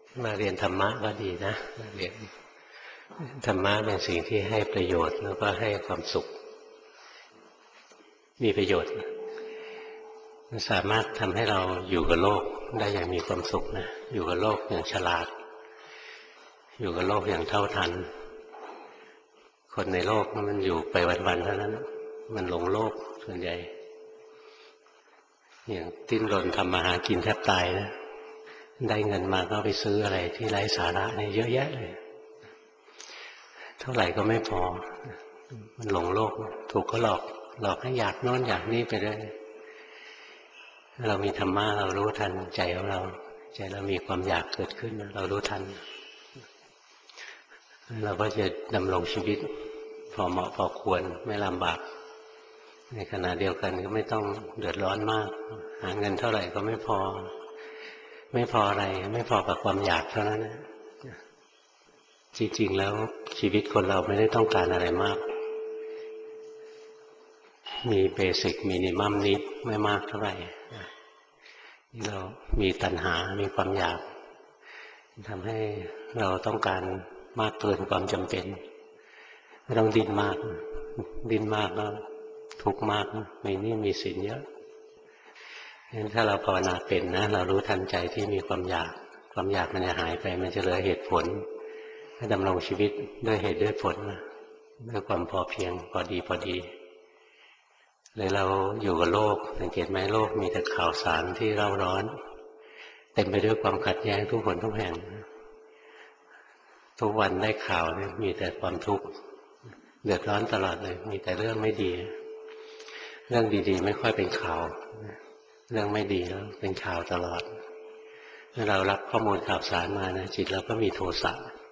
มาเรียนธรรมะก็ดีนะมาเรียนธรรมะเป็นสิ่งที่ให้ประโยชน์แล้วก็ให้ความสุขมีประโยชน์มันสามารถทำให้เราอยู่กับโลกได้อย่างมีความสุขนะอยู่กับโลกอย่างฉลาดอยู่กับโลกอย่างเท่าทันคนในโลกมันอยู่ไปวันๆเท่านั้นมันหลงโลกส่วนใหญ่อย่างดิ้นรนทำมาหากินแทบตายนะได้เงินมาก็ไปซื้ออะไรที่ไร้สาระเนี่ยเยอะแยะเลยเท่าไหร่ก็ไม่พอมันหลงโลกถูกเขาหลอกให้อยากโน้นอยากนี่ไปเลยเรามีธรรมะเรารู้ทันใจของเราใจเรามีความอยากเกิดขึ้นเรารู้ทันเราก็จะดำรงชีวิตพอเหมาะพอควรไม่ลำบากในขณะเดียวกันก็ไม่ต้องเดือดร้อนมากหาเงินเท่าไหร่ก็ไม่พออะไรไม่พอกับความอยากเท่านั้นนะจริงๆแล้วชีวิตคนเราไม่ได้ต้องการอะไรมากมีเบสิกมินิมัมนิดไม่มากเท่าไหร่เรามีตัณหามีความอยากทำให้เราต้องการมากเกินความจำเป็นไม่ต้องดิ้นมากแล้วทุกข์มากมีหนี้มีสินเยอะงั้นถ้าเราภาวนาเป็นนะเรารู้ทันใจที่มีความอยากมันจะหายไปมันจะเหลือเหตุผลให้ดำรงชีวิตด้วยเหตุด้วยผลด้วยความพอเพียงพอดีเลยเราอยู่กับโลกสังเกตไหมโลกมีแต่ข่าวสารที่เร่าร้อนเต็มไปด้วยความขัดแย้งทุกคนทุกแห่งทุกวันได้ข่าวเนี่ยมีแต่ความทุกข์เดือดร้อนตลอดเลยมีแต่เรื่องไม่ดีเรื่องดีๆไม่ค่อยเป็นข่าวเรื่องไม่ดีแล้วเป็นข่าวตลอดเมื่อเรารับข้อมูลข่าวสารมานะจิตเราก็มีโทสะ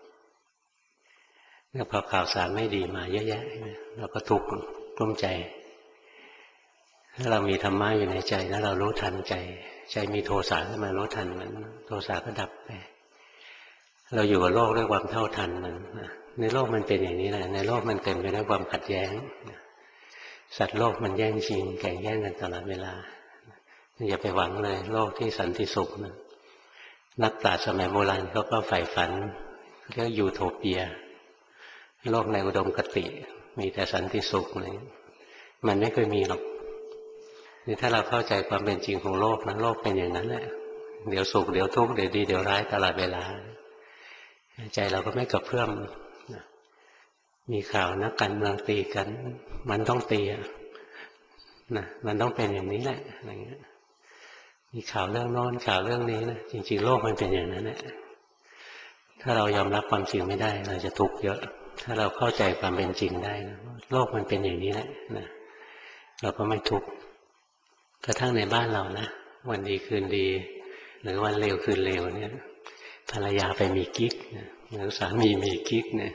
พอข่าวสารไม่ดีมาเยอะแยะเราก็ทุกข์กลุ้มใจถ้าเรามีธรรมะอยู่ในใจนะเรารู้ทันใจมีโทสะขึ้นมารู้ทันมันโทสะก็ดับไปเราอยู่กับโลกด้วยความเท่าทันมันในโลกมันเป็นอย่างนี้แหละในโลกมันเต็มไปด้วยความขัดแย้งสัตว์โลกมันแย่งชิงแข่งแย่งกันตลอดเวลาอย่าไปหวังเลยโลกที่สันติสุขนักปราชญ์สมัยโบราณเขาก็ใฝ่ฝันเรียกยูโทเปียโลกในอุดมคติมีแต่สันติสุขเลยมันไม่เคยมีหรอกนี่ถ้าเราเข้าใจความเป็นจริงของโลกนะโลกเป็นอย่างนั้นแหละเดี๋ยวสุขเดี๋ยวทุกข์เดี๋ยวดีเดี๋ยวร้ายตลอดเวลาใจเราก็ไม่กระเพื่อมมีข่าวนักการเมืองตีกันมันต้องตีนะมันต้องเป็นอย่างนี้แหละอะไรเงี้ยมีข่าวเรื่องโน้นข่าวเรื่องนี้นะจริงๆโลกมันเป็นอย่างนั้นแหละถ้าเรายอมรับความจริงไม่ได้เราจะทุกข์เยอะถ้าเราเข้าใจความเป็นจริงได้นะโลกมันเป็นอย่างนี้แหละนะเราก็ไม่ทุกข์กระทั่งในบ้านเรานะวันดีคืนดีหรือวันเลวคืนเลวเนี่ยภรรยาไปมีกิ๊กหรือสามีมีกิ๊กเนี่ย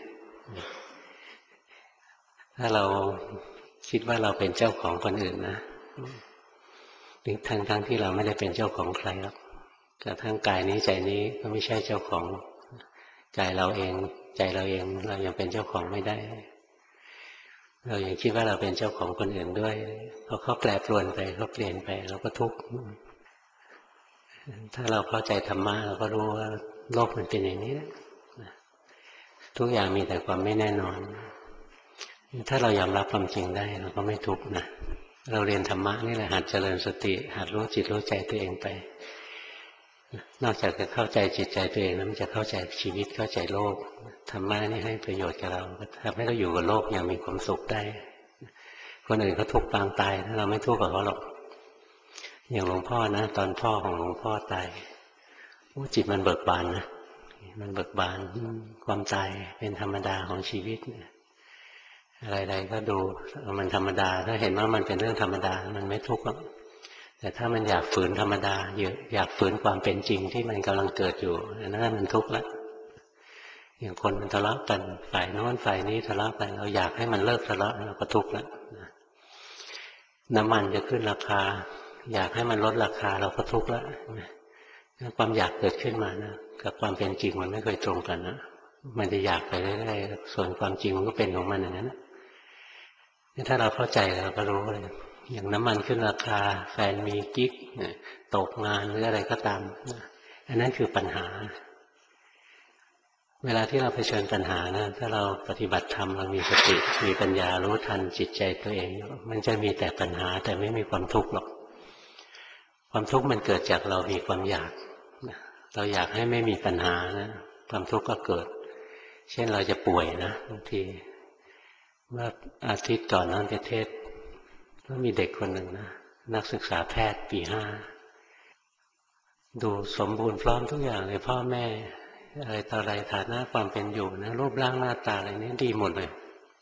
ถ้าเราคิดว่าเราเป็นเจ้าของคนอื่นนะทั้งที่เราไม่ได้เป็นเจ้าของใครหรอกกระทั่งกายนี้ใจนี้ก็ไม่ใช่เจ้าของกายเราเองใจเราเองเรายังเป็นเจ้าของไม่ได้เรายังคิดว่าเราเป็นเจ้าของคนอื่นด้วยพอเขาแปรปรวนไปเขาเปลี่ยนไปเราก็ทุกข์ถ้าเราเข้าใจธรรมะเราก็รู้ว่าโลกมันเป็นอย่างนี้ทุกอย่างมีแต่ความไม่แน่นอนถ้าเรายอมรับความจริงได้เราก็ไม่ทุกข์นะเราเรียนธรรมะนี่แหละหัดเจริญสติหัดรู้จิตรู้ใจตัวเองไปนอกจากจะเข้าใจจิตใจตัวเองแล้วมันจะเข้าใจชีวิตเข้าใจโลกธรรมะนี่ให้ประโยชน์กับเราทำให้เราอยู่กับโลกอย่างมีความสุขได้คนอื่นเขาทุกข์ปางตายเราไม่ทุกข์กับเขาหรอกอย่างหลวงพ่อนะตอนพ่อของหลวงพ่อตายจิตมันเบิกบานนะมันเบิกบานความตายเป็นธรรมดาของชีวิตอะไรๆก็ดูมันธรรมดาถ้าเห็นว่ามันเป็นเรื่องธรรมดามันไม่ทุกข์หรอกแต่ถ้ามันอยากฝืนธรรมดาอยากฝืนความเป็นจริงที่มันกำลังเกิดอยู่อันนั้นมันทุกข์แล้วอย่างคนมันทะเลาะกันฝ่ายโน้นฝ่ายนี้ทะเลาะกันเราอยากให้มันเลิกทะเลาะเราก็ทุกข์แล้วน้ำมันจะขึ้นราคาอยากให้มันลดราคาเราก็ทุกข์แล้วความอยากเกิดขึ้นมานะกับความเป็นจริงมันไม่เคยตรงกันนะมันจะอยากไปเรื่อยๆส่วนความจริงมันก็เป็นของมันอย่างนั้นถ้าเราเข้าใจเราก็รู้เลยอย่างน้ำมันขึ้นราคาแฟนมีกิ๊กตกงานหรืออะไรก็ตามอันนั้นคือปัญหาเวลาที่เราเผชิญปัญหานะถ้าเราปฏิบัติธรรมเรามีสติมีปัญญารู้ทันจิตใจตัวเองมันจะมีแต่ปัญหาแต่ไม่มีความทุกข์หรอกความทุกข์มันเกิดจากเรามีความอยากเราอยากให้ไม่มีปัญหานะความทุกข์ก็เกิดเช่นเราจะป่วยนะบางทีเมื่ออาทิตย์ก่อนนั้นไปเทศก็มีเด็กคนหนึ่งนะนักศึกษาแพทย์ปี 5ดูสมบูรณ์พร้อมทุกอย่างเลยพ่อแม่อะไรต่ออะไรฐานะความเป็นอยู่นะรูปร่างหน้าตาอะไรนี้ดีหมดเลย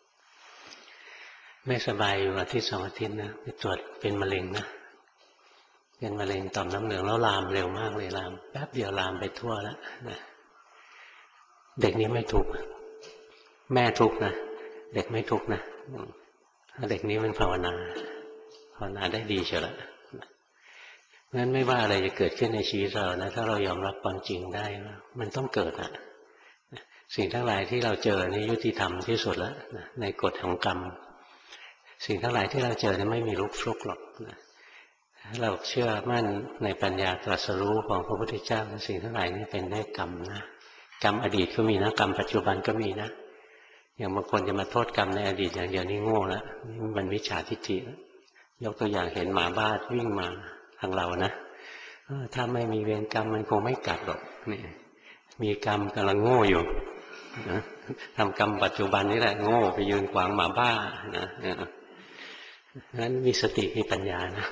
ไม่สบายอยู่อาทิตย์ 2 อาทิตย์นะไปตรวจเป็นมะเร็งนะเป็นมะเร็งต่อมน้ำเหลืองแล้วลามเร็วมากเลยลามแป๊บเดียวลามไปทั่วแล้วนะเด็กนี้ไม่ทุกข์แม่ทุกข์นะเด็กไม่ทุกข์นะเด็กนี้มันภาวนาได้ดีเชียวละงั้นไม่ว่าอะไรจะเกิดขึ้นในชีวิตเรานะถ้าเรายอมรับความจริงได้ว่ามันต้องเกิดอะสิ่งทั้งหลายที่เราเจอนี่ยุติธรรมที่สุดแล้วในกฎของกรรมสิ่งทั้งหลายที่เราเจอนี่ไม่มีลุกฟลุกหรอกถ้าเราเชื่อมั่นในปัญญาตรัสรู้ของพระพุทธเจ้าสิ่งทั้งหลายนี่เป็นได้กรรมนะกรรมอดีตก็มีนะกรรมปัจจุบันก็มีนะอย่างบางคนจะมาโทษกรรมในอดีตอย่างเดียวนี่โง่แล้วมันมิจฉาทิฏฐิยกตัวอย่างเห็นหมาบ้าวิ่งมาทางเรานะถ้าไม่มีเวรกรรมมันคงไม่กัดหรอกนี่มีกรรมกำลังโง่อยู่นะทำกรรมปัจจุบันนี่แหละโง่ไปยืนขวางหมาบ้านะนั้นมีสติมีปัญญานะ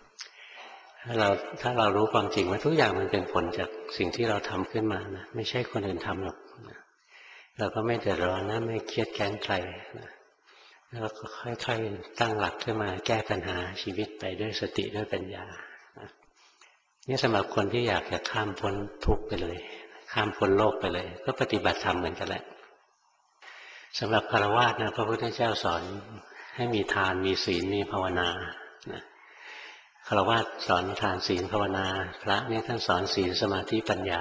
ถ้าเรารู้ความจริงว่าทุกอย่างมันเป็นผลจากสิ่งที่เราทำขึ้นมานะไม่ใช่คนอื่นทำหรอกเราก็ไม่เดือดร้อนนะไม่เครียดแค้นใครนะแล้วก็ค่อยๆตั้งหลักขึ้นมาแก้ปัญหาชีวิตไปด้วยสติด้วยปัญญานี่สำหรับคนที่อยากจะข้ามพ้นทุกข์ไปเลยข้ามพ้นโลกไปเลยก็ปฏิบัติธรรมเหมือนกันแหละสำหรับฆราวาสนะพระพุทธเจ้าสอนให้มีทานมีศีลมีภาวนาฆราวาสสอนทานศีลภาวนาพระนี่ท่านสอนศีลสมาธิปัญญา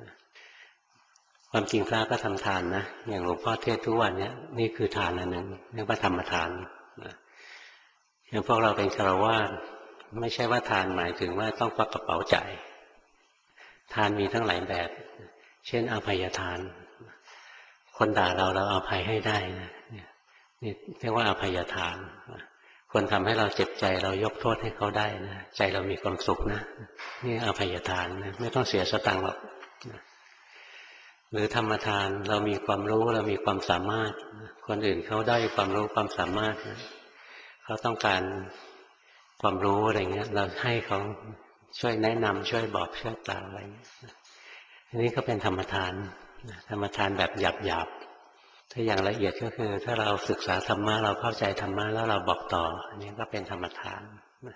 ความจริงพระก็ทำทานนะอย่างหลวงพ่อเทศทุกวันนี้นี่คือทานอันหนึ่งเรียกว่าธรรมทานอย่างพวกเราเป็นฆราวาสไม่ใช่ว่าทานหมายถึงว่าต้องควักกระเป๋าจ่ายทานมีทั้งหลายแบบเช่นอภัยทานคนด่าเราอภัยให้ได้นะนี่เรียกว่าอภัยทานคนทำให้เราเจ็บใจเรายกโทษให้เขาได้นะใจเรามีความสุขนะนี่อภัยทานนะไม่ต้องเสียสตังค์หรอกหรือธรรมทานเรามีความรู้เรามีความสามารถคนอื่นเขาได้ความรู้ความสามารถนะเขาต้องการความรู้อะไรเงี้ยเราให้เขาช่วยแนะนำช่วยบอกช่วยกล่าวอะไรอันนี้ก็เป็นธรรมทานธรรมทานแบบหยาบๆถ้าอย่างละเอียดก็คือถ้าเราศึกษาธรรมะเราเข้าใจธรรมะแล้วเราบอกต่ออันนี้ก็เป็นธรรมทาน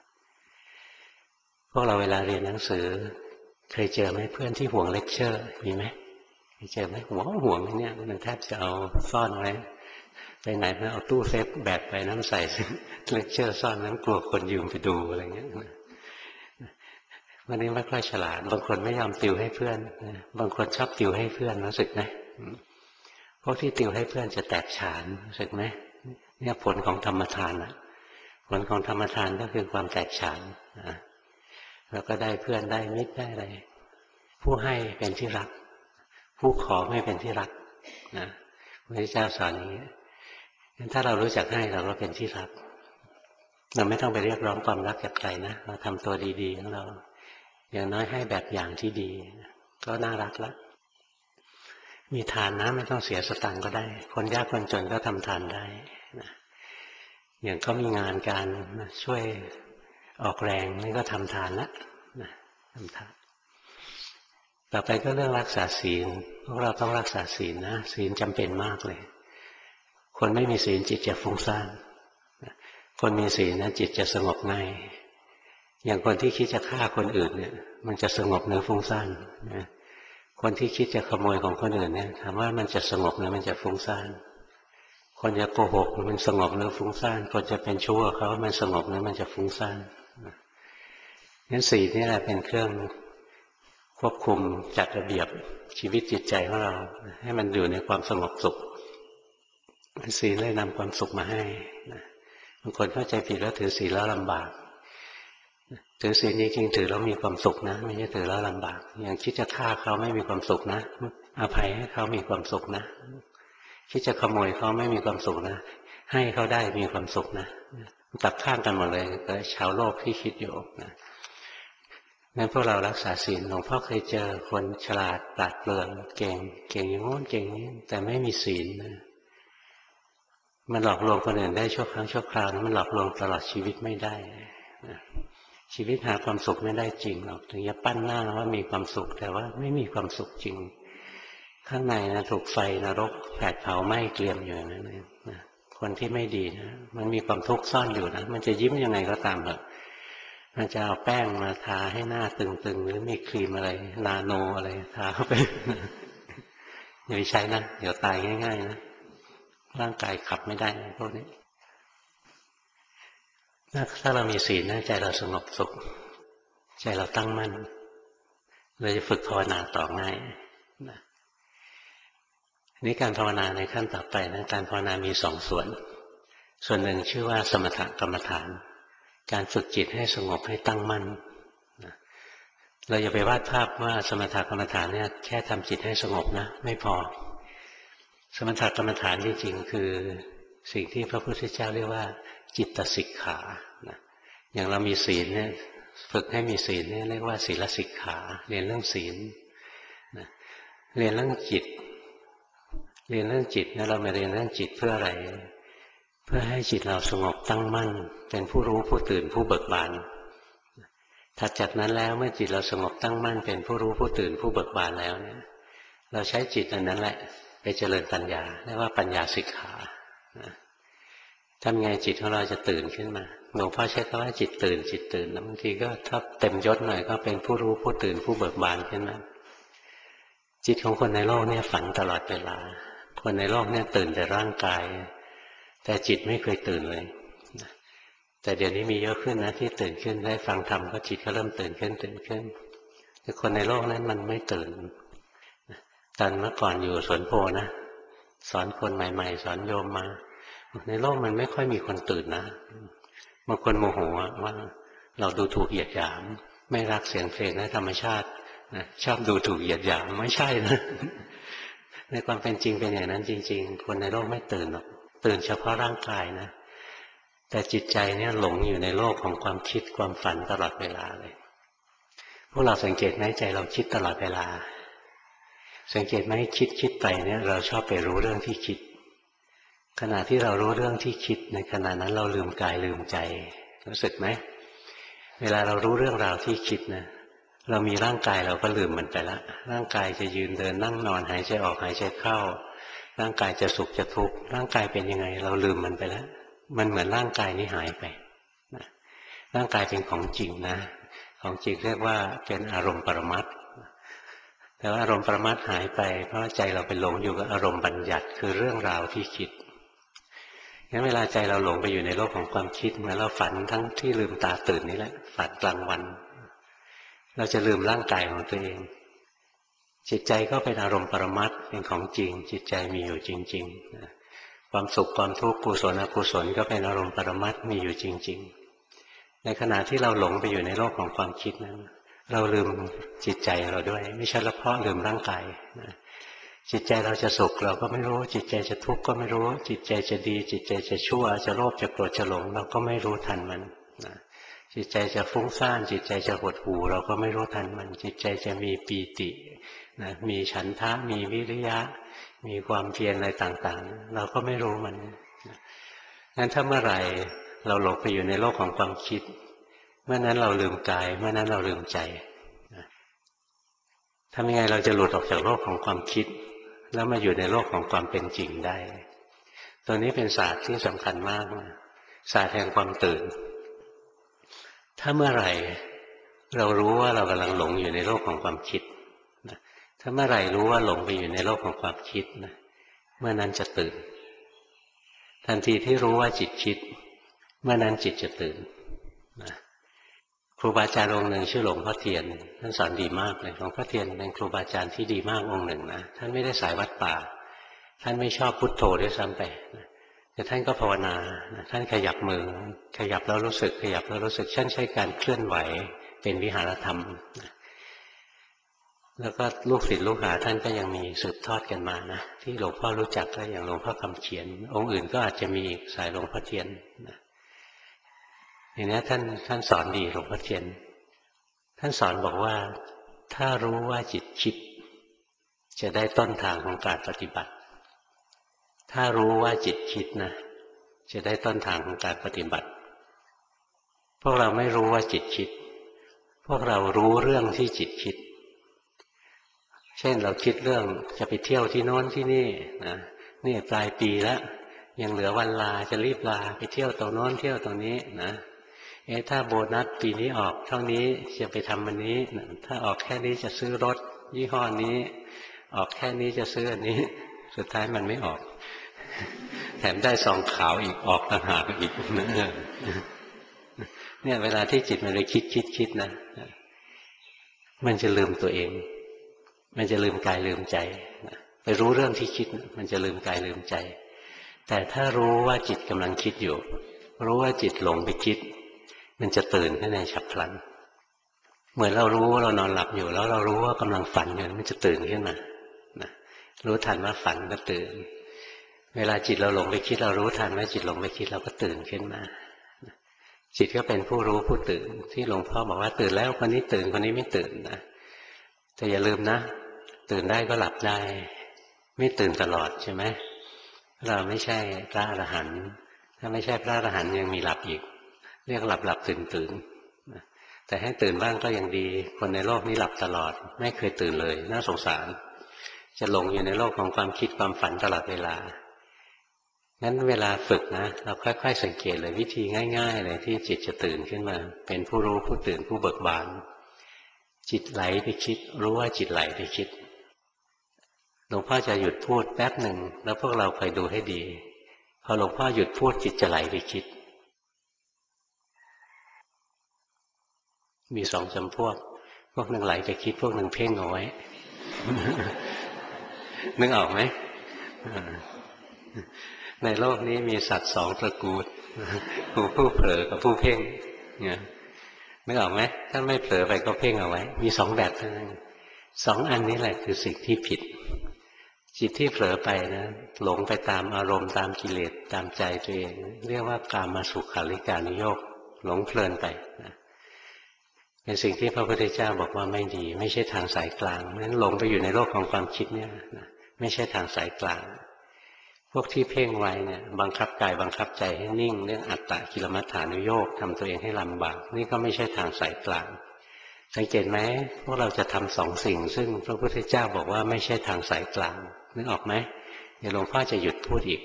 พวกเราเวลาเรียนหนังสือเคยเจอไหมเพื่อนที่ห่วงเลคเชอร์มีไหมเคยเจอไหมห่วงเนี่ยมันแทบจะเอาซ่อนไว้ไปไหนเพื่อเอาตู้เซฟแบกไปน้ำใส่เลคเชอร์ซ่อนนั้นกลัวคนยืมไปดูอะไรเงี้ยวันนี้ไม่ค่อยฉลาดบางคนไม่ยอมติวให้เพื่อนบางคนชอบติวให้เพื่อนรู้สึกไหมพวกที่ติวให้เพื่อนจะแตกฉานรู้สึกไหมเนี่ยผลของธรรมทานนะผลของธรรมทานก็คือความแตกฉานนะแล้วก็ได้เพื่อนได้มิตรได้อะไรผู้ให้เป็นที่รักผู้ขอไม่เป็นที่รักนะพระเจ้าสอนอย่างนี้งั้นถ้าเรารู้จักให้เราก็เป็นที่รักเราไม่ต้องไปเรียกร้องความรักจากใครนะเราทำตัวดีๆของเราอย่างน้อยให้แบบอย่างที่ดีก็น่ารักแล้วมีทานนะไม่ต้องเสียสตังค์ก็ได้คนยากคนจนก็ทำทานได้นะอย่างก็มีงานการช่วยออกแรงนี่ก็ทำทานละนะทำทานต่อไปก็เรื่องรักษาศีลพวกเราต้องรักษาศีลนะศีลจำเป็นมากเลยคนไม่มีศีลจิตจะฟุ้งซ่านคนมีศีลนะจิตจะสงบง่ายอย่างคนที่คิดจะฆ่าคนอื่นเนี่ยมันจะสงบหรือฟุ้งซ่านนะคนที่คิดจะขโมยของคนอื่นเนี่ยถามว่ามันจะสงบหรือมันจะฟุ้งซ่านคนจะโกหกมันสงบหรือฟุ้งซ่านคนจะเป็นชั่วเขามันสงบหรือมันจะฟุ้งซ่านงั้นศีลนี่แหละเป็นเครื่องควบคุมจัดระเบียบชีวิตจิตใจของเราให้มันอยู่ในความสงบสุขศีลเลยนำความสุขมาให้บางคนเข้าใจผิดแล้วถือศีลแล้วลำบากถือศีลจริงๆถือแล้วมีความสุขนะไม่ใช่ถือแล้วลำบากอย่างคิดจะฆ่าเขาไม่มีความสุขนะอภัยให้เขามีความสุขนะคิดจะขโมยเขาไม่มีความสุขนะให้เขาได้มีความสุขนะตัดข้างกันหมดเลยกับชาวโลกที่คิดอยู่นะงั้นพวกเรารักษาศีลหลวงพ่อเคยเจอคนฉลาดปราดเปรื่องเก่งอย่างโน้นเก่งนี้แต่ไม่มีศีลนะมันหลอกลวงคนอื่นได้ชั่วครั้งชั่วคราวนะมันหลอกลวงตลอดชีวิตไม่ได้นะชีวิตหาความสุขไม่ได้จริงหรอกถึงจะปั้นหน้าว่ามีความสุขแต่ว่าไม่มีความสุขจริงข้างในนะถูกไฟนรกแผดเผาไหม้เกรียมอยู่นั่นเองนะคนที่ไม่ดีนะมันมีความทุกข์ซ่อนอยู่นะมันจะยิ้มยังไงก็ตามเถอะมันจะเอาแป้งมาทาให้หน้าตึงๆหรือมีครีมอะไรนาโนอะไรทาเข้าไปอย่าไปใช้นะเดี๋ยวตายง่ายๆนะร่างกายขับไม่ได้พวกนี้ถ้าเรามีศีลนะใจเราสงบสุขใจเราตั้งมั่นเราจะฝึกภาวนาต่อง่ายนะนี่การภาวนาในขั้นต่อไปนะการภาวนามีสองส่วนหนึ่งชื่อว่าสมถกรรมฐานการฝึกจิตให้สงบให้ตั้งมั่นเราอย่าไปวาดภาพว่าสมถกรรมฐานเนี่ยแค่ทำจิตให้สงบนะไม่พอสมถกรรมฐานจริงๆคือสิ่งที่พระพุทธเจ้าเรียกว่าจิตสิกขานะอย่างเรามีศีลเนี่ยฝึกให้มีศีลเนี่ยเรียกว่าศีลสิกขาเรียนเรื่องศีลนะเรียนเรื่องจิตนะเรามาเรียนเรื่องจิตเพื่ออะไรเพื่อให้จิตเราสงบตั้งมั่นเป็นผู้รู้ผู้ตื่นผู้เบิกบานถัดจากนั้นแล้วเมื่อจิตเราสงบตั้งมั่นเป็นผู้รู้ผู้ตื่นผู้เบิกบานแล้วเนี่ยเราใช้จิตอันนั้นแหละไปเจริญปัญญาเรียกว่าปัญญาสิกขาทำไงจิตของเราจะตื่นขึ้นมาหลวงพ่อใช้คำว่าจิตตื่นแล้วบางทีก็ถ้าเต็มยศหน่อยก็เป็นผู้รู้ผู้ตื่นผู้เบิกบานขึ้นมาจิตของคนในโลกเนี่ยฝันตลอดเวลาคนในโลกเนี่ยตื่นแต่ร่างกายแต่จิตไม่เคยตื่นเลยแต่เดี๋ยวนี้มีเยอะขึ้นนะที่ตื่นขึ้นได้ฟังธรรมก็จิตก็เริ่มตื่นขึ้นแต่คนในโลกนั้นมันไม่ตื่นตอนเมื่อก่อนอยู่สวนโพนะสอนคนใหม่ๆสอนโยมมาในโลกมันไม่ค่อยมีคนตื่นนะบางคนโมโหว่าเราดูถูกเหยียดหยามไม่รักเสียงเพลงและธรรมชาตินะชอบดูถูกเหยียดหยามไม่ใช่นะในความเป็นจริงเป็นอย่างนั้นจริงๆคนในโลกไม่ตื่นหรอกตื่นเฉพาะร่างกายนะแต่จิตใจเนี่ยหลงอยู่ในโลกของความคิดความฝันตลอดเวลาเลยพวกเราสังเกตไหมใจเราคิดตลอดเวลาสังเกตไหมคิดไปเนี่ยเราชอบไปรู้เรื่องที่คิดขณะที่เรารู้เรื่องที่คิดในขณะนั้นเราลืมกายลืมใจรู้สึกไหมเวลาเรารู้เรื่องราวที่คิดนะเรามีร่างกายเราก็ลืมมันไปละร่างกายจะยืนเดินนั่งนอนหายใจออกหายใจเข้าร่างกายจะสุขจะทุกข์ร่างกายเป็นยังไงเราลืมมันไปแล้วมันเหมือนร่างกายนี้หายไปนะร่างกายเป็นของจริงนะของจริงเรียกว่าเป็นอารมณ์ปรมัตถ์แต่ว่าอารมณ์ปรมัตถ์หายไปเพราะใจเราไปหลงอยู่กับอารมณ์บัญญัติคือเรื่องราวที่คิดงั้นเวลาใจเราหลงไปอยู่ในโลกของความคิดเหมือนเราฝันทั้งที่ลืมตาตื่นนี่แหละฝันกลางวันเราจะลืมร่างกายของตัวเองจิตใจก็เป็นอารมณ์ปรมัตถ์เป็นของจริงจิตใจมีอยู่จริงๆความสุขความทุกข์กุศลอกุศลก็เป็นอารมณ์ปรมัตถ์มีอยู่จริงๆในขณะที่เราหลงไปอยู่ในโลกของความคิดนั้นเราลืมจิตใจเราด้วยไม่ใช่เฉพาะลืมร่างกายจิตใจเราจะสุขเราก็ไม่รู้จิตใจจะทุกข์ก็ไม่รู้จิตใจจะดีจิตใจจะชั่วจะโลภจะโกรธจะหลงเราก็ไม่รู้ทันมันจิตใจจะฟุ้งซ่านจิตใจจะหดหู่เราก็ไม่รู้ทันมันจิตใจจะมีปีติมีฉันทะมีวิริยะมีความเพียรอะไรต่างๆเราก็ไม่รู้มันงั้นถ้าเมื่อไหร่เราหลงไปอยู่ในโลกของความคิดเมื่อนั้นเราลืมกายเมื่อนั้นเราลืมใจทำยังไงเราจะหลุดออกจากโลกของความคิดแล้วมาอยู่ในโลกของความเป็นจริงได้ตัวนี้เป็นศาสตร์ที่สำคัญมากนะศาสตร์แห่งความตื่นถ้าเมื่อไหร่เรารู้ว่าเรากำลังหลงอยู่ในโลกของความคิดนะถ้าเมื่อไหร่รู้ว่าหลงไปอยู่ในโลกของความคิดนะเมื่อนั้นจะตื่นทันทีที่รู้ว่าจิตคิดเมื่อนั้นจิตจะตื่นนะครูบาอาจารย์องค์หนึ่งชื่อหลวงพ่อเทียนท่านสอนดีมากเลยหลวงพ่อเทียนเป็นครูบาอาจารย์ที่ดีมากองค์หนึ่งนะท่านไม่ได้สายวัดป่าท่านไม่ชอบพุทโธด้วยซ้ำไปแต่ท่านก็ภาวนาท่านขยับมือขยับแล้วรู้สึกขยับแล้วรู้สึกท่านใช้การเคลื่อนไหวเป็นวิหารธรรมแล้วก็ลูกศิษย์ลูกหาท่านก็ยังมีสืบทอดกันมานะที่หลวงพ่อรู้จักก็อย่างหลวงพ่อคำเขียนองค์อื่นก็อาจจะมีอีกสายหลวงพ่อเทียนนะอย่างนี้ท่านสอนดีหลวงพ่อเทียนท่านสอนบอกว่าถ้ารู้ว่าจิตคิดจะได้ต้นทางของการปฏิบัติถ้ารู้ว่าจิตคิดนะจะได้ต้นทางของการปฏิบัติพวกเราไม่รู้ว่าจิตคิดพวกเรารู้เรื่องที่จิตคิดเช่นเราคิดเรื่องจะไปเที่ยวที่โน้นที่นี่นะนี่ปลายปีแล้วยังเหลือวันลาจะรีบลาไปเที่ยวตรงโน้นเที่ยวตรงนี้นะถ้าโบนัสปีนี้ออกเท่านี้จะไปทำอันนี้ถ้าออกแค่นี้จะซื้อรถยี่ห้อนี้ออกแค่นี้จะซื้ออันนี้สุดท้ายมันไม่ออกแถมได้ซองขาวอีกออกต่างหากอีกเนี่ยเวลาที่จิตมันเลยคิดนะมันจะลืมตัวเองมันจะลืมกายลืมใจไปรู้เรื่องที่คิดมันจะลืมกายลืมใจแต่ถ้ารู้ว่าจิตกำลังคิดอยู่รู้ว่าจิตหลงไปคิดมันจะตื่นขึ้นในฉับพลันเหมือนเรารู้ว่าเรานอนหลับอยู่แล้วเรารู้ว่ากำลังฝันอยู่มันจะตื่นขึ้นมารู้ทันว่าฝันก็ตื่นเวลาจิตเราหลงไปคิดเรารู้ทันว่าจิตหลงไปคิดเราก็ตื่นขึ้นมาจิตก็เป็นผู้รู้ผู้ตื่นที่หลวงพ่อบอกว่าตื่นแล้วคนนี้ตื่นคนนี้ไม่ตื่นนะแต่อย่าลืมนะตื่นได้ก็หลับได้ไม่ตื่นตลอดใช่ไหมเราไม่ใช่พระอรหันต์ถ้าไม่ใช่พระอรหันต์ยังมีหลับอีกเรียกหลับตื่นแต่ให้ตื่นบ้างก็ยังดีคนในโลกนี้หลับตลอดไม่เคยตื่นเลยน่าสงสารจะหลงอยู่ในโลกของความคิดความฝันตลอดเวลางั้นเวลาฝึกนะเราค่อยๆสังเกตเลยวิธีง่ายๆเลยที่จิตจะตื่นขึ้นมาเป็นผู้รู้ผู้ตื่นผู้เบิกบานจิตไหลไปคิดรู้ว่าจิตไหลไปคิดหลวงพ่อจะหยุดพูดแป๊บหนึ่งแล้วพวกเราคอยดูให้ดีพอหลวงพ่อหยุดพูดจิตจะไหลไปคิดมีสองจำพวกหนึ่งไหลไปคิดพวกหนึ่งเพ่งเอาไว้ นึกออกไหมในโลกนี้มีสัตว์สองตระกูลผู้เผลอกับผู้เพ่งเนี่ยนึกออกไหมถ้าไม่เผลอไปก็เพ่งเอาไว้มีสองแบบเท่านั้นสองอันนี้แหละคือสิ่งที่ผิดจิตที่เผลอไปนะหลงไปตามอารมณ์ตามกิเลสตามใจตัวเองเรียกว่ากามสุขาริการุโยคหลงเพลินไปนะเป็นสิ่งที่พระพุทธเจ้าบอกว่าไม่ดีไม่ใช่ทางสายกลางเพราะฉะนั้นหลงไปอยู่ในโลกของความคิดเนี่ยนะไม่ใช่ทางสายกลางพวกที่เพ่งไว้เนี่ยบังคับกายบังคับใจให้นิ่งเรื่องอัตตะกิลมัฏฐานุโยคทำตัวเองให้ลำบากนี่ก็ไม่ใช่ทางสายกลางสังเกตไหมพวกเราจะทำสองสิ่งซึ่งพระพุทธเจ้าบอกว่าไม่ใช่ทางสายกลางนึกออกไหมเดี๋ยวหลวงพ่อจะหยุดพูดอีก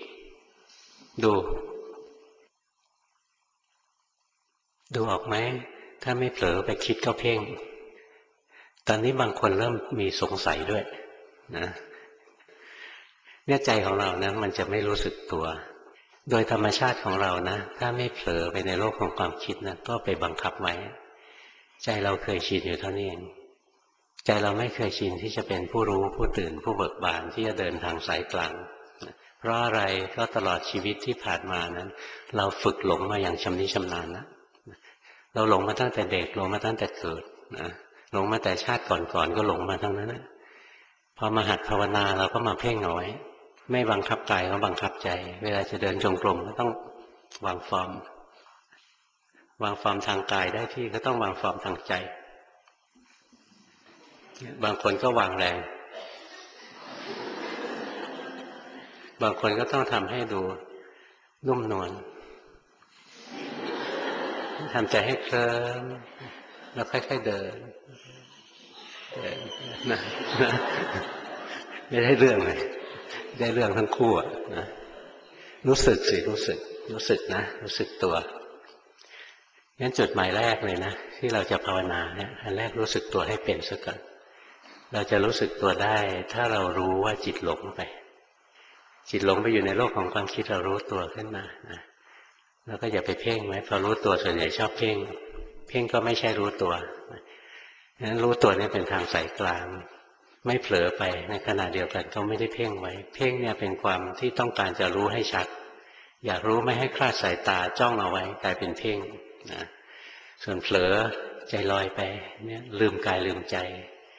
ดูออกไหมถ้าไม่เผลอไปคิดก็เพ่งตอนนี้บางคนเริ่มมีสงสัยด้วยนะเนี่ยใจของเรานะมันจะไม่รู้สึกตัวโดยธรรมชาติของเรานะถ้าไม่เผลอไปในโลกของความคิดนะก็ไปบังคับไว้ใจเราเคยชินอยู่เท่านี้เองใจเราไม่เคยชินที่จะเป็นผู้รู้ผู้ตื่นผู้เบิกบานที่จะเดินทางสายกลางเพราะอะไรเพราะตลอดชีวิตที่ผ่านมานั้นเราฝึกหลงมาอย่างชำนิชำนาญนะเราหลงมาตั้งแต่เด็กหลงมาตั้งแต่เกิดนะหลงมาแต่ชาติก่อนๆก็หลงมาทั้งนั้นนะพอมาหัดภาวนาเราก็มาเพ่งเอาไว้ไม่บังคับกายก็บังคับใจเวลาจะเดินจงกรมก็ต้องวางฟอร์มทางกายได้ที่ก็ต้องวางฟอร์มทางใจบางคนก็วางแรงบางคนก็ต้องทำให้ดูนุ่มนวลทำใจให้เคลิ้มแล้วค่อยๆเดินนะไม่ได้เรื่องเลยได้เรื่องทั้งคู่นะรู้สึกสิรู้สึกนะรู้สึกตัวงั้นจุดหมายแรกเลยนะที่เราจะภาวนาเนี่ยอันแรกรู้สึกตัวให้เป็นซะก่อนเราจะรู้สึกตัวได้ถ้าเรารู้ว่าจิตหลงไปจิตหลงไปอยู่ในโลกของความคิดเรารู้ตัวขึ้นมานะแล้วก็อย่าไปเพ่งไว้พอรู้ตัวส่วนใหญ่ชอบเพ่งก็ไม่ใช่รู้ตัวนั้นรู้ตัวนี่เป็นทางสายกลางไม่เผลอไปในขณะเดียวกันก็ไม่ได้เพ่งไว้เพ่งเนี่ยเป็นความที่ต้องการจะรู้ให้ชัดอยากรู้ไม่ให้คลาดสายตาจ้องเอาไว้กลายเป็นเพ่งนะส่วนเผลอใจลอยไปเนี่ยลืมกายลืมใจพ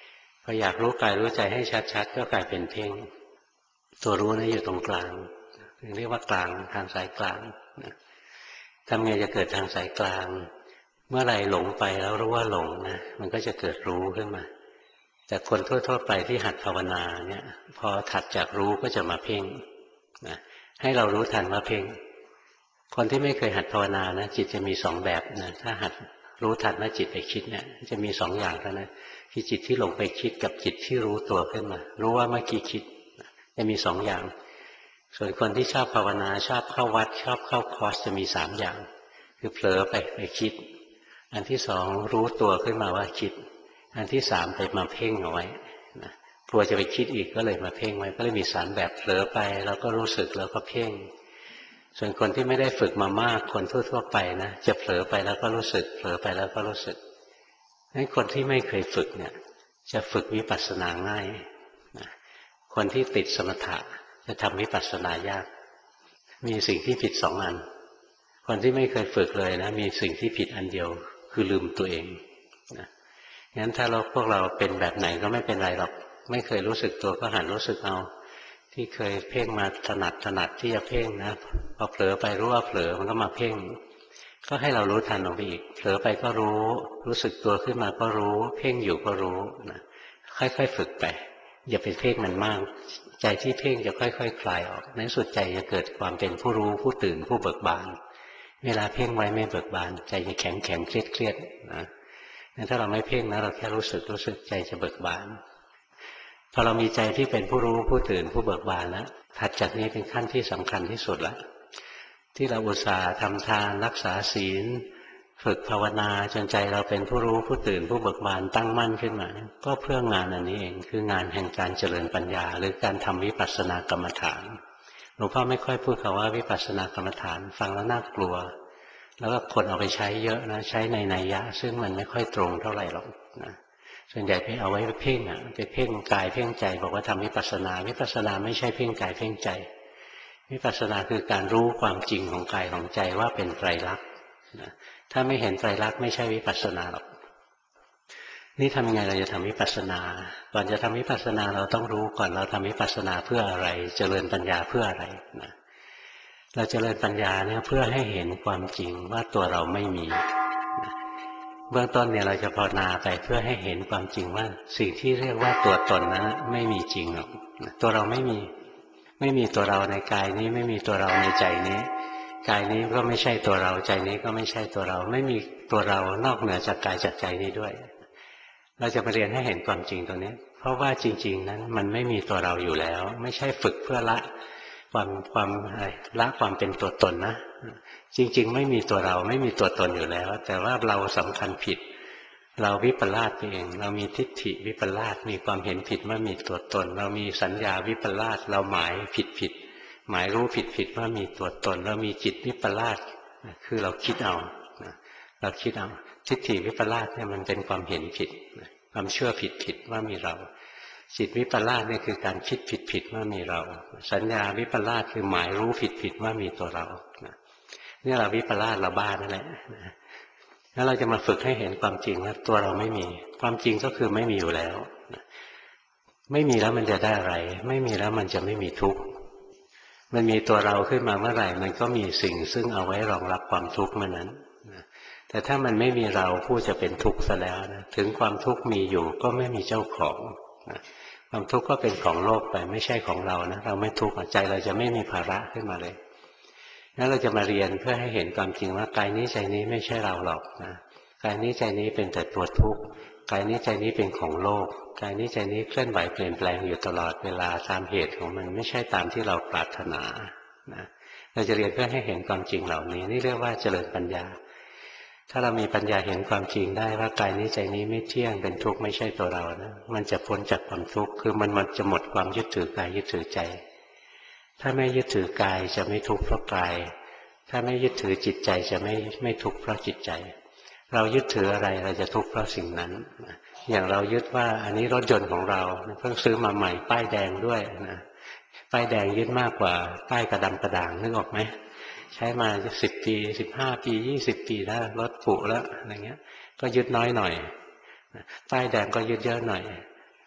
ออยากรู้กายรู้ใจให้ชัดๆก็กลายเป็นเพ่งตัวรู้นะอยู่ตรงกลางเรียกว่ากลางทางสายกลางทำไงจะเกิดทางสายกลางเมื่อไรหลงไปแล้วรู้ว่าหลงนะมันก็จะเกิดรู้ขึ้นมาแต่คนทั่วๆไปที่หัดภาวนาเนี่ยพอถัดจากรู้ก็จะมาเพ่งนะให้เรารู้ทันว่าเพ่งคนที่ไม่เคยหัดภาวนานะจิตจะมีสองแบบนะถ้าหัดรู้ทันว่าจิตไปคิดเนี่ยจะมีสองอย่างเท่านั้นคือจิตที่หลงไปคิดกับจิตที่รู้ตัวขึ้นมารู้ว่าเมื่อกี้คิดจะมีสองอย่างส่วนคนที่ชอบภาวนาชอบเข้าวัดชอบเข้าคอร์สจะมีสามอย่างคือเผลอไปคิดอันที่สองรู้ตัวขึ้นมาว่าคิดอันที่สามไปมาเพ่งเอาไว้นะกลัวจะไปคิดอีกก็เลยมาเพ่งไว้ก็เลยมีสามแบบเผลอไปแล้วก็รู้สึกแล้วก็เพ่งส่วนคนที่ไม่ได้ฝึกมามากคนทั่วๆไปนะจะเผลอไปแล้วก็รู้สึกเผลอไปแล้วก็รู้สึกงั้นคนที่ไม่เคยฝึกเนี่ยจะฝึกวิปัสสนาง่ายนะคนที่ติดสมถะจะทำวิปัสสนายากมีสิ่งที่ผิดสองอันคนที่ไม่เคยฝึกเลยนะมีสิ่งที่ผิดอันเดียวคือลืมตัวเองนะงั้นถ้าพวกเราเป็นแบบไหนก็ไม่เป็นไรหรอกไม่เคยรู้สึกตัวก็หันรู้สึกเอาที่เคยเพ่งมาถนัดที่จะเพ่งนะพอเผลอไปรู้ว่าเผลอมันก็มาเพ่งก็ให้เรารู้ทันลงไปอีกเผลอไปก็รู้สึกตัวขึ้นมาก็รู้เพ่งอยู่ก็รู้นะค่อยๆฝึกไปอย่าไปเพ่งมันมากใจที่เพ่งจะค่อยๆคลายออกในสุดใจจะเกิดความเป็นผู้รู้ผู้ตื่นผู้เบิกบานเวลาเพ่งไว้ไม่เบิกบานใจจะแข็งเครียดนะถ้าเราไม่เพ่งนะเราแค่รู้สึกใจจะเบิกบานพอเรามีใจที่เป็นผู้รู้ผู้ตื่นผู้เบิกบานแล้วถัดจากนี้เป็นขั้นที่สำคัญที่สุดละที่เราอุตส่าห์ทำทานรักษาศีลฝึกภาวนาจนใจเราเป็นผู้รู้ผู้ตื่นผู้เบิกบานตั้งมั่นขึ้นมาก็เพื่องานอันนี้เองคืองานแห่งการเจริญปัญญาหรือการทำวิปัสสนากรรมฐานหลวงพ่อไม่ค่อยพูดคำว่าวิปัสสนากรรมฐานฟังแล้วน่ากลัวแล้วก็คนเอาไปใช้เยอะนะใช้ในนัยยะซึ่งมันไม่ค่อยตรงเท่าไหร่หรอกนะส่วนใหญ่ไปเอาไว้เพ่งไปเพ่งกายเพ่งใจบอกว่าทำวิปัสสนาไม่ใช่เพ่งกายเพ่งใจวิปัสสนาคือการรู้ความจริงของกายของใจว่าเป็นไตรลักษณ์ถ้าไม่เห็นไตรลักษณ์ไม่ใช่วิปัสสนาหรอกนี่ทำยังไงเราจะทำวิปัสสนาก่อนจะทำวิปัสสนาเราต้องรู้ก่อนเราทำวิปัสสนาเพื่ออะไรเจริญปัญญาเพื่ออะไรนะเราเจริญปัญญาเนี่ยเพื่อให้เห็นความจริงว่าตัวเราไม่มีเบื้องต้นเนี่ยเราจะภาวนาไปเพื่อให้เห็นความจริงว่าสิ่งที่เรียกว่าตัวตนนั้นไม่มีจริงหรอกตัวเราไม่มีตัวเราในกายนี้ไม่มีตัวเราในใจนี้กายนี้ก็ไม่ใช่ตัวเราใจนี้ก็ไม่ใช่ตัวเราไม่มีตัวเรานอกเหนือจากกายจากใจนี้ด้วยเราจะมาเรียนให้เห็นความจริงตรงนี้เพราะว่าจริงๆนั้นมันไม่มีตัวเราอยู่แล้วไม่ใช่ฝึกเพื่อละความละความเป็นตัวตนนะจริงๆไม่มีตัวเราไม่มีตัวตนอยู่แล้วแต่ว่าเราสำคัญผิดเราวิปลาสเองเรามีทิฏฐิวิปลาสมีความเห็นผิดว่ามีตัวตนเรามีสัญญาวิปลาสเราหมายผิดหมายรู้ผิดว่ามีตัวตนเรามีจิตวิปลาสคือเราคิดเอาเราคิดเอาทิฏฐิวิปลาสเนี่ยมันเป็นความเห็นผิดความเชื่อผิดว่ามีเราจิตวิปลาสเนี่ยคือการคิดผิดว่ามีเราสัญญาวิปลาสคือหมายรู้ผิดว่ามีตัวเราเนี่ยเราวิปลาสเราบ้านั่นแหละแล้วเราจะมาฝึกให้เห็นความจริงว่าตัวเราไม่มีความจริงก็คือไม่มีอยู่แล้วไม่มีแล้วมันจะได้อะไรไม่มีแล้วมันจะไม่มีทุกข์มันมีตัวเราขึ้นมาเมื่อไหร่มันก็มีสิ่งซึ่งเอาไว้รองรับความทุกข์เมื่อนั้นแต่ถ้ามันไม่มีเราผู้จะเป็นทุกข์ซะแล้วนะถึงความทุกข์มีอยู่ก็ไม่มีเจ้าของความทุกข์ก็เป็นของโลกไปไม่ใช่ของเรานะเราไม่ทุกข์ใจเราจะไม่มีภาระขึ้นมาเลยงั้นเราจะมาเรียนเพื่อให้เห็นความจริงว่ากายนี้ใจนี้ไม่ใช่เราหรอกนะกายนี้ใจนี้เป็นแต่ตัวทุกข์กายนี้ใจนี้เป็นของโลกกายนี้ใจนี้เคลื่อนไหวเปลี่ยนแปลงอยู่ตลอดเวลาตามเหตุของมันไม่ใช่ตามที่เราปรารถนานะเราจะเรียนเพื่อให้เห็นความจริงเหล่านี้นี่เรียกว่าเจริญปัญญาถ้าเรามีปัญญาเห็นความจริงได้ว่ากายนี้ใจนี้ไม่เที่ยงเป็นทุกข์ไม่ใช่ตัวเรานะมันจะพ้นจากความทุกข์คือมันจะหมดความยึดถือกายยึดถือใจถ้าไม่ยึดถือกายจะไม่ทุกข์เพราะกายถ้าไม่ยึดถือจิตใจจะไม่ทุกข์เพราะจิตใจเรายึดถืออะไรเราจะทุกข์เพราะสิ่งนั้นอย่างเรายึดว่าอันนี้รถยนต์ของเราเพิ่งซื้อมาใหม่ป้ายแดงด้วยนะป้ายแดงยึดมากกว่าป้ายกระดำกระด่างนึกออกไหมใช้มา10 ปี15 ปี20 ปีแล้วรถผุแล้วอะไรเงี้ยก็ยึดน้อยหน่อยป้ายแดงก็ยึดเยอะหน่อย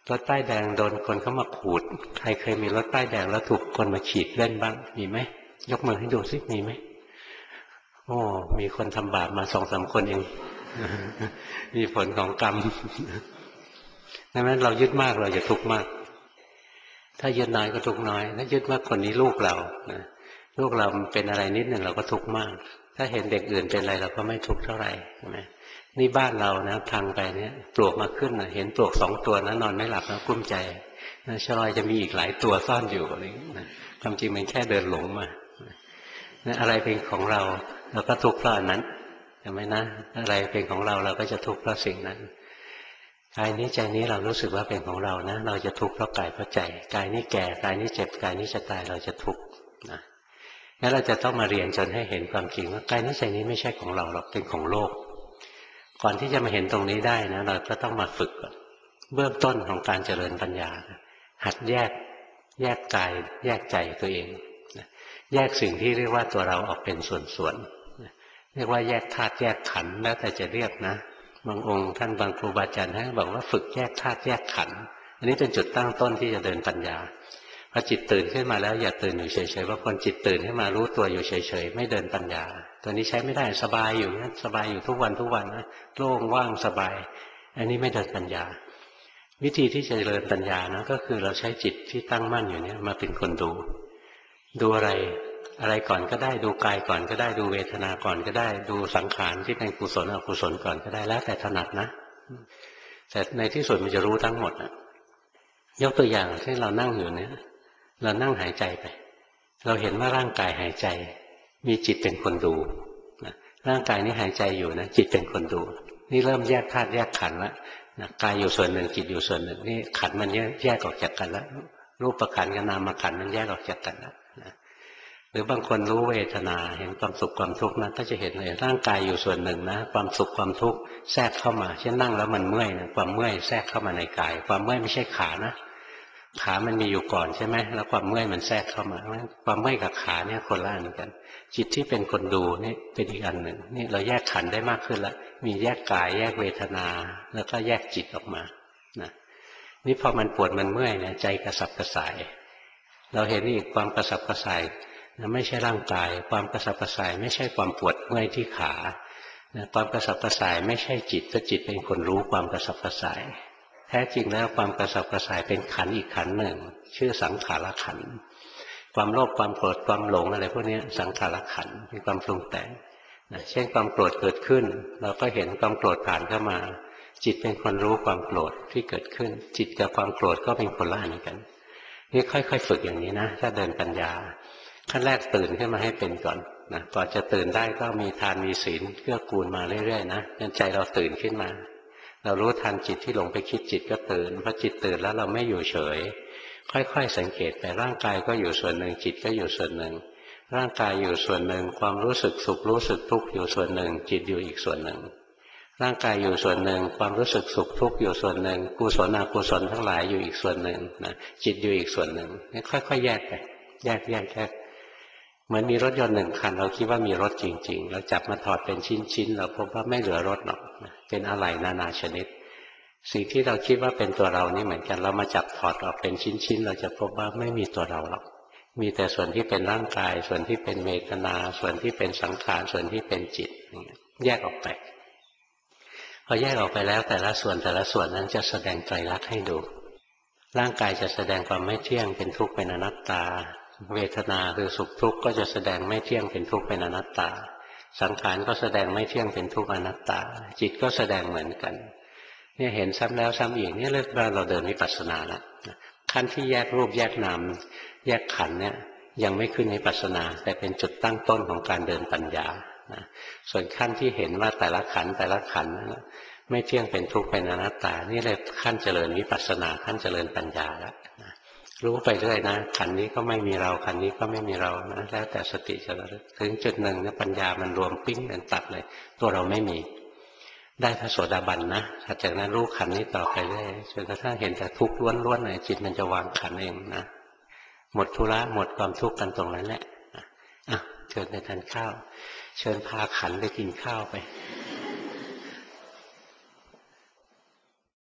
รถป้ายแดงโดนคนเข้ามาขูดใครเคยมีรถป้ายแดงแล้วถูกคนมาขีดเล่นบ้างมีไหมยกมือให้ดูสิมีไหมโอ้มีคนทำบาปมา2-3 คนเองมีผลของกรรมดังนั้นเรายึดมากเราจะทุกข์มากถ้ายึดน้อยก็ทุกข์น้อยถ้ายึดว่าคนนี้ลูกเราลูกเราเป็นอะไรนิดหนึ่งเราก็ทุกข์มากถ้าเห็นเด็กอื่นเป็นอะไรเราก็ไม่ทุกข์เท่าไหร่ใช่ไหมนี่บ้านเรานะพังไปเนี่ยปลวกมาขึ้นเห็นปลวก2 ตัวนะนอนไม่หลับนะกุ้มใจชลอยจะมีอีกหลายตัวซ่อนอยู่อะไรนะความจริงมันแค่เดินหลงมาอะไรเป็นของเราเราก็ทุกข์เพราะอันนั้นใช่ไหมนะอะไรเป็นของเราเราก็จะทุกข์เพราะสิ่งนั้นกายนี้ใจนี้เรารู้สึกว่าเป็นของเรานะเราจะทุกข์เพราะกายเพราะใจกายนี้แก่กายนี้เจ็บกายนี้จะตายเราจะทุกข์นะงั้นเราจะต้องมาเรียนจนให้เห็นความจริงว่ากายนี้ใจนี้ไม่ใช่ของเราหรอกเป็นของโลกก่อนที่จะมาเห็นตรงนี้ได้นะเราก็ต้องมาฝึกเบื้องต้นของการเจริญปัญญาหัดแยกกายแยกใจตัวเองแยกสิ่งที่เรียกว่าตัวเราออกเป็นส่วนๆเรียกว่าแยกธาตุแยกขันธ์แล้วแต่จะเรียกนะบางองค์ท่านบางครูบาอาจารย์ท่านบอกว่าฝึกแยกธาตุแยกขันธ์อันนี้เป็นจุดตั้งต้นที่จะเดินปัญญาพอจิตตื่นขึ้นมาแล้วอย่าตื่นอยู่เฉยๆว่าคนจิตตื่นขึ้นมารู้ตัวอยู่เฉยๆไม่เดินปัญญาตัวนี้ใช้ไม่ได้สบายอยู่นะสบายอยู่ทุกวันนะโล่งว่างสบายอันนี้ไม่เดินปัญญาวิธีที่จะเดินปัญญานะก็คือเราใช้จิตที่ตั้งมั่นอยู่เนี่ยมาเป็นคนดูอะไรก่อนก็ได้ดูกายก่อนก็ได้ดูเวทนาก่อนก็ได้ดูสังขารที่เป็นกุศลอกุศลก่อนก็ได้แล้วแต่ถนัดนะแต่ในที่สุดมันจะรู้ทั้งหมดยกตัวอย่างที่เรานั่งอยู่เนี่ยเรานั่งหายใจไปเราเห็นว่าร่างกายหายใจมีจิตเป็นคนดูร่างกายนี้หายใจอยู่นะจิตเป็นคนดูนี่เริ่มแยกธาตุแยกขันธ์แล้วกายอยู่ส่วนหนึ่งจิตอยู่ส่วนหนึ่งนี่ขันธ์มันแยกออกจากกันแล้วรูปขันธ์กับนามขันธ์มันแยกออกจากกันแล้วหรือบางคนรู้เวทนาเห็นความสุขความทุกข์นะก็จะเห็นเลยร่างกายอยู่ส่วนหนึ่งนะความสุขความทุกข์แทรกเข้ามาเช่นนั่งแล้วมันเมื่อยนะความเมื่อยแทรกเข้ามาในกายความเมื่อยไม่ใช่ขานะขามันมีอยู่ก่อนใช่ไหมแล้วความเมื่อยมันแทรกเข้ามาความเมื่อยกับขาเนี่ยคนละอันกันจิตที่เป็นคนดูนี่เป็นอีกอันหนึ่งนี่เราแยกขันธ์ได้มากขึ้นแล้วมีแยกกายแยกเวทนาแล้วก็แยกจิตออกมานะนี่พอมันปวดมันเมื่อยเนี่ยใจกระสับกระส่ายเราเห็นอีกความกระสับกระส่ายไม่ใช่ร่างกายความกระสับกระส่ายไม่ใช่ความปวดเมื่อยที่ขาความกระสับกระส่ายไม่ใช่จิตแต่จิตเป็นคนรู้ความกระสับกระส่ายแท้จริงแล้วความกระสับกระส่ายเป็นขันธ์อีกขันธ์หนึ่งชื่อสังขารขันธ์ความโลภความโกรธความหลงอะไรพวกนี้สังขารขันธ์เป็นความปรุงแต่งเช่นความโกรธเกิดขึ้นเราก็เห็นความโกรธผ่านเข้ามาจิตเป็นคนรู้ความโกรธที่เกิดขึ้นจิตกับความโกรธก็เป็นคนละอันกันนี่ค่อยๆฝึกอย่างนี้นะถ้าเดินปัญญาขั้นแรกตื่นขึ้นมาให้เป็นก่อนนะก่อนจะตื่นได้ก็มีทานมีศีลเกื้อกูลมาเรื่อยๆนะจนใจเราตื่นขึ้นมาเรารู้ทันจิตที่หลงไปคิดจิตก็ตื่นพอจิตตื่นแล้วเราไม่อยู่เฉยค่อยๆสังเกตไปร่างกายก็อยู่ส่วนหนึ่งจิตก็อยู่ส่วนหนึ่งร่างกายอยู่ส่วนหนึ่งความรู้สึกสุขรู้สึกทุกข์อยู่ส่วนหนึ่งจิตอยู่อีกส่วนหนึ่งร่างกายอยู่ส่วนหนึ่งความรู้สึกสุขทุกข์อยู่ส่วนหนึ่งกุศลอกุศลทั้งหลายอยู่อีกส่วนหนึ่งนะจิตอยู่อีกส่วนหนึ่งนี่ค่อยๆแยกไปแยกเหมือนมีรถยนต์1 คันเราคิดว่ามีรถจริงๆเราจับมาถอดเป็นชิ้นๆเราพบว่าไม่เหลือรถหรอกเป็นอะไหล่นานาชนิดสิ่งที่เราคิดว่าเป็นตัวเรานี่เหมือนกันเรามาจับถอดออกเป็นชิ้นๆเราจะพบว่าไม่มีตัวเราหรอกมีแต่ส่วนที่เป็นร่างกายส่วนที่เป็นเวทนาส่วนที่เป็นสังขารส่วนที่เป็นจิตแยกออกไปพอแยกออกไปแล้วแต่ละส่วนนั้นจะแสดงไตรลักษณ์ให้ดูร่างกายจะแสดงความไม่เที่ยงเป็นทุกข์เป็นอนัตตาเวทนาคือสุขทุกข์ก็จะแสดงไม่เที่ยงเป็นทุกข์เป็นอนัตตาสังขารก็แสดงไม่เที่ยงเป็นทุกข์อนัตตาจิตก็แสดงเหมือนกันเนี่ยเห็นซ้ำแล้วซ้ำอีกนี่เรียกว่าเราเดินวิปัสสนาแล้วขั้นที่แยกรูปแยกนามแยกขันธ์เนี่ยยังไม่ขึ้นวิปัสสนาแต่เป็นจุดตั้งต้นของการเดินปัญญาส่วนขั้นที่เห็นว่าแต่ละขันธ์ไม่เที่ยงเป็นทุกข์เป็นอนัตตานี่เลยขั้นเจริญวิปัสสนาขั้นเจริญปัญญาแล้วรู้ไปเรื่อยนะขันนี้ก็ไม่มีเราขันนี้ก็ไม่มีเรานะแล้วแต่สติจะระลึกถึงจุดหนึ่งนะปัญญามันรวมปิ้งกันตัดเลยตัวเราไม่มีได้พระโสดาบันนะถัดจากนั้นรู้ขันนี้ต่อไปเรื่อยจนกระทั่งเห็นแต่ทุกข์ล้วนๆเลยจิตมันจะวางขันเองนะหมดธุระหมดความทุกข์กันตรงนั้นแหละอ่ะเชิญไปทานข้าวเชิญพาขันไปกินข้าวไป